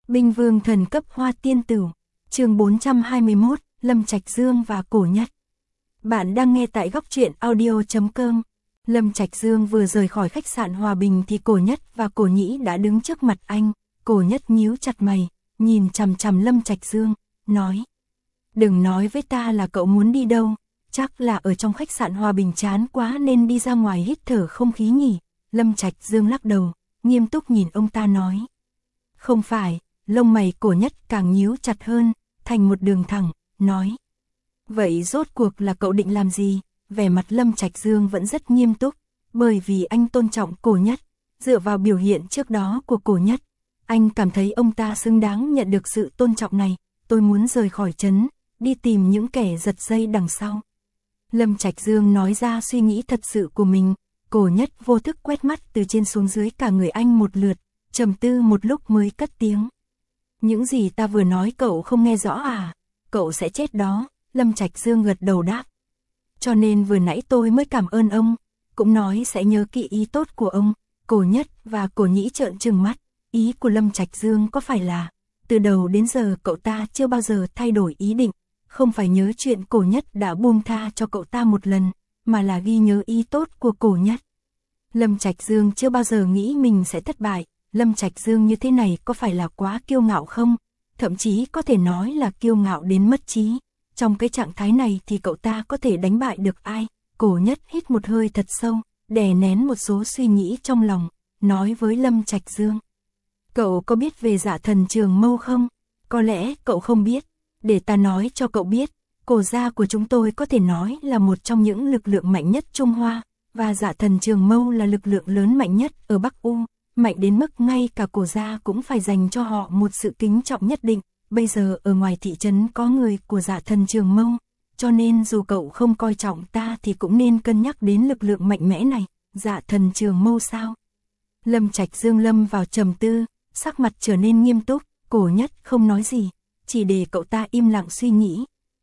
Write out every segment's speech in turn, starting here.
Binh vương thần cấp hoa tiên tử, chương 421, Lâm Trạch Dương và Cổ Nhất. Bạn đang nghe tại góc truyện audio.com. Lâm Trạch Dương vừa rời khỏi khách sạn Hòa Bình thì Cổ Nhất và Cổ Nhĩ đã đứng trước mặt anh. Cổ Nhất nhíu chặt mày, nhìn chằm chằm Lâm Trạch Dương, nói: "Đừng nói với ta là cậu muốn đi đâu, chắc là ở trong khách sạn Hòa Bình chán quá nên đi ra ngoài hít thở không khí nhỉ?" Lâm Trạch Dương lắc đầu, nghiêm túc nhìn ông ta nói: "Không phải." Lông mày Cổ Nhất càng nhíu chặt hơn, thành một đường thẳng, nói: "Vậy rốt cuộc là cậu định làm gì?" Vẻ mặt Lâm Trạch Dương vẫn rất nghiêm túc, bởi vì anh tôn trọng Cổ Nhất. Dựa vào biểu hiện trước đó của Cổ Nhất, anh cảm thấy ông ta xứng đáng nhận được sự tôn trọng này. "Tôi muốn rời khỏi trấn, đi tìm những kẻ giật dây đằng sau." Lâm Trạch Dương nói ra suy nghĩ thật sự của mình. Cổ Nhất vô thức quét mắt từ trên xuống dưới cả người anh một lượt, trầm tư một lúc mới cất tiếng: "Những gì ta vừa nói cậu không nghe rõ à? Cậu sẽ chết đó." Lâm Trạch Dương gật đầu đáp: "Cho nên vừa nãy tôi mới cảm ơn ông, cũng nói sẽ nhớ kỹ ý tốt của ông." Cổ Nhất và Cổ Nhĩ trợn trừng mắt, ý của Lâm Trạch Dương có phải là từ đầu đến giờ cậu ta chưa bao giờ thay đổi ý định, không phải nhớ chuyện Cổ Nhất đã buông tha cho cậu ta một lần, mà là ghi nhớ ý tốt của Cổ Nhất. Lâm Trạch Dương chưa bao giờ nghĩ mình sẽ thất bại. Lâm Trạch Dương như thế này có phải là quá kiêu ngạo không? Thậm chí có thể nói là kiêu ngạo đến mất trí. Trong cái trạng thái này thì cậu ta có thể đánh bại được ai? Cổ Nhất hít một hơi thật sâu, đè nén một số suy nghĩ trong lòng, nói với Lâm Trạch Dương: "Cậu có biết về Dạ Thần Trường Mâu không? Có lẽ cậu không biết, để ta nói cho cậu biết. Cổ gia của chúng tôi có thể nói là một trong những lực lượng mạnh nhất Trung Hoa, và Dạ Thần Trường Mâu là lực lượng lớn mạnh nhất ở Bắc U, mạnh đến mức ngay cả Cổ gia cũng phải dành cho họ một sự kính trọng nhất định. Bây giờ ở ngoài thị trấn có người của Dạ Thần Trường Mâu, cho nên dù cậu không coi trọng ta thì cũng nên cân nhắc đến lực lượng mạnh mẽ này." "Dạ Thần Trường Mâu sao?" Lâm Trạch Dương lâm vào trầm tư, sắc mặt trở nên nghiêm túc. Cổ Nhất không nói gì, chỉ để cậu ta im lặng suy nghĩ.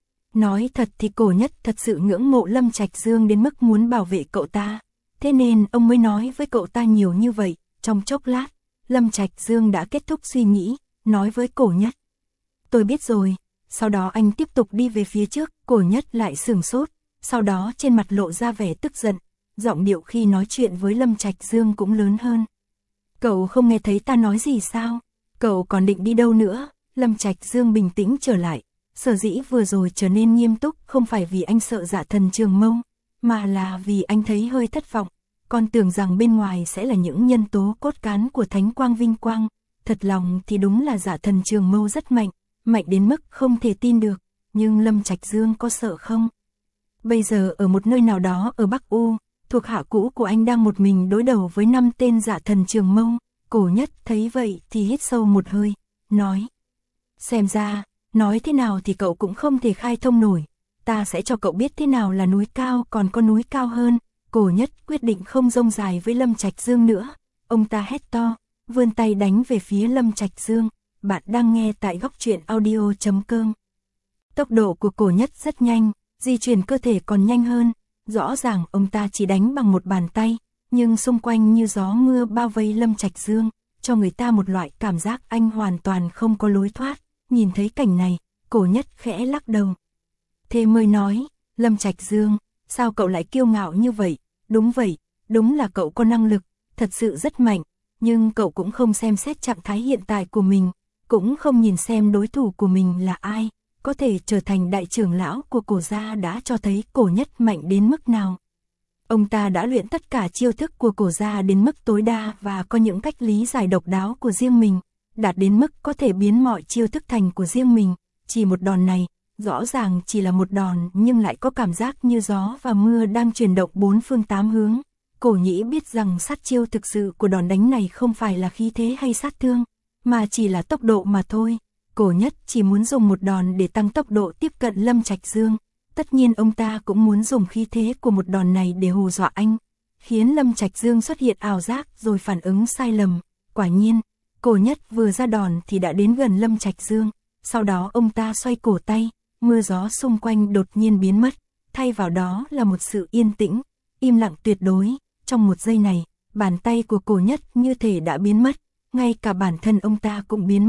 Nói thật thì Cổ Nhất thật sự ngưỡng mộ Lâm Trạch Dương đến mức muốn bảo vệ cậu ta, thế nên ông mới nói với cậu ta nhiều như vậy. Trong chốc lát, Lâm Trạch Dương đã kết thúc suy nghĩ, nói với Cổ Nhất: "Tôi biết rồi." Sau đó anh tiếp tục đi về phía trước. Cổ Nhất lại sửng sốt, sau đó trên mặt lộ ra vẻ tức giận, giọng điệu khi nói chuyện với Lâm Trạch Dương cũng lớn hơn: "Cậu không nghe thấy ta nói gì sao? Cậu còn định đi đâu nữa?" Lâm Trạch Dương bình tĩnh trở lại, sở dĩ vừa rồi trở nên nghiêm túc không phải vì anh sợ Dạ Thần Trường Mâu, mà là vì anh thấy hơi thất vọng. Con tưởng rằng bên ngoài sẽ là những nhân tố cốt cán của Thánh Quang Vinh Quang, thật lòng thì đúng là Dạ Thần Trường Mâu rất mạnh, mạnh đến mức không thể tin được. Nhưng Lâm Trạch Dương có sợ không? Bây giờ ở một nơi nào đó ở Bắc U, thuộc hạ cũ của anh đang một mình đối đầu với 5 tên Dạ Thần Trường Mâu. Cổ Nhất thấy vậy thì hít sâu một hơi, nói: "Xem ra, nói thế nào thì cậu cũng không thể khai thông nổi. Ta sẽ cho cậu biết thế nào là núi cao còn có núi cao hơn." Cổ Nhất quyết định không rông dài với Lâm Trạch Dương nữa. Ông ta hét to, vươn tay đánh về phía Lâm Trạch Dương. Bạn đang nghe tại góc truyện audio.com. Tốc độ của Cổ Nhất rất nhanh, di chuyển cơ thể còn nhanh hơn. Rõ ràng ông ta chỉ đánh bằng một bàn tay, nhưng xung quanh như gió mưa bao vây Lâm Trạch Dương, cho người ta một loại cảm giác anh hoàn toàn không có lối thoát. Nhìn thấy cảnh này, Cổ Nhất khẽ lắc đầu. Thế mới nói: "Lâm Trạch Dương, sao cậu lại kiêu ngạo như vậy?" "Đúng vậy, đúng là cậu có năng lực, thật sự rất mạnh, nhưng cậu cũng không xem xét trạng thái hiện tại của mình, cũng không nhìn xem đối thủ của mình là ai, có thể trở thành đại trưởng lão của Cổ gia đã cho thấy Cổ Nhất mạnh đến mức nào. Ông ta đã luyện tất cả chiêu thức của Cổ gia đến mức tối đa và có những cách lý giải độc đáo của riêng mình, đạt đến mức có thể biến mọi chiêu thức thành của riêng mình. Chỉ một đòn này, rõ ràng chỉ là một đòn nhưng lại có cảm giác như gió và mưa đang chuyển động bốn phương tám hướng." Cổ Nhĩ biết rằng sát chiêu thực sự của đòn đánh này không phải là khí thế hay sát thương, mà chỉ là tốc độ mà thôi. Cổ Nhất chỉ muốn dùng một đòn để tăng tốc độ tiếp cận Lâm Trạch Dương. Tất nhiên ông ta cũng muốn dùng khí thế của một đòn này để hù dọa anh, khiến Lâm Trạch Dương xuất hiện ảo giác rồi phản ứng sai lầm. Quả nhiên, Cổ Nhất vừa ra đòn thì đã đến gần Lâm Trạch Dương. Sau đó ông ta xoay cổ tay, mưa gió xung quanh đột nhiên biến mất, thay vào đó là một sự yên tĩnh, im lặng tuyệt đối. Trong một giây này, bàn tay của Cổ Nhất như thể đã biến mất, ngay cả bản thân ông ta cũng biến mất.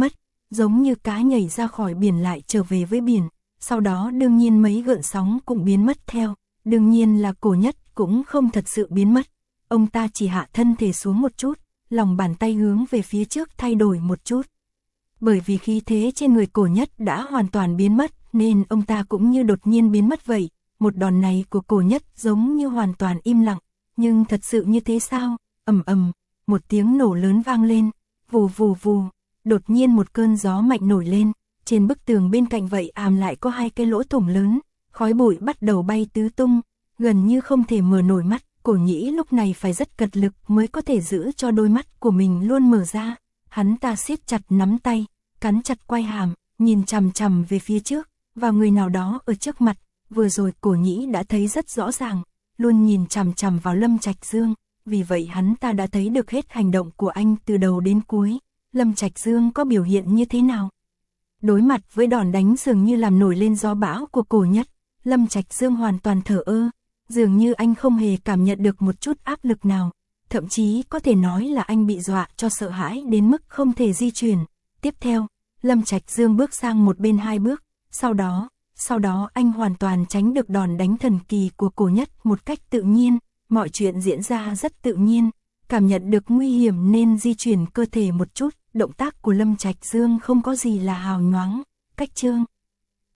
giống như cá nhảy ra khỏi biển lại trở về với biển, sau đó đương nhiên mấy gợn sóng cũng biến mất theo, đương nhiên là Cổ Nhất cũng không thật sự biến mất, ông ta chỉ hạ thân thể xuống một chút, lòng bàn tay hướng về phía trước thay đổi một chút. Bởi vì khí thế trên người Cổ Nhất đã hoàn toàn biến mất, nên ông ta cũng như đột nhiên biến mất vậy, một đòn này của Cổ Nhất giống như hoàn toàn im lặng, nhưng thật sự như thế sao? Ầm ầm, một tiếng nổ lớn vang lên, vù vù vù, đột nhiên một cơn gió mạnh nổi lên, trên bức tường bên cạnh vậy lại có 2 cái lỗ thủng lớn, khói bụi bắt đầu bay tứ tung, gần như không thể mở nổi mắt, Cổ Nhĩ lúc này phải rất cật lực mới có thể giữ cho đôi mắt của mình luôn mở ra, hắn ta siết chặt nắm tay, cắn chặt quai hàm, nhìn chằm chằm về phía trước, vào người nào đó ở trước mặt, vừa rồi Cổ Nhĩ đã thấy rất rõ ràng, luôn nhìn chằm chằm vào Lâm Trạch Dương, vì vậy hắn ta đã thấy được hết hành động của anh từ đầu đến cuối, Lâm Trạch Dương có biểu hiện như thế nào. Đối mặt với đòn đánh dường như làm nổi lên gió bão của Cổ Nhất, Lâm Trạch Dương hoàn toàn thờ ơ, dường như anh không hề cảm nhận được một chút áp lực nào, thậm chí có thể nói là anh bị dọa cho sợ hãi đến mức không thể di chuyển. Tiếp theo, Lâm Trạch Dương bước sang một bên 2 bước, sau đó anh hoàn toàn tránh được đòn đánh thần kỳ của Cổ Nhất một cách tự nhiên, mọi chuyện diễn ra rất tự nhiên, cảm nhận được nguy hiểm nên di chuyển cơ thể một chút, động tác của Lâm Trạch Dương không có gì là hào nhoáng, cách trương.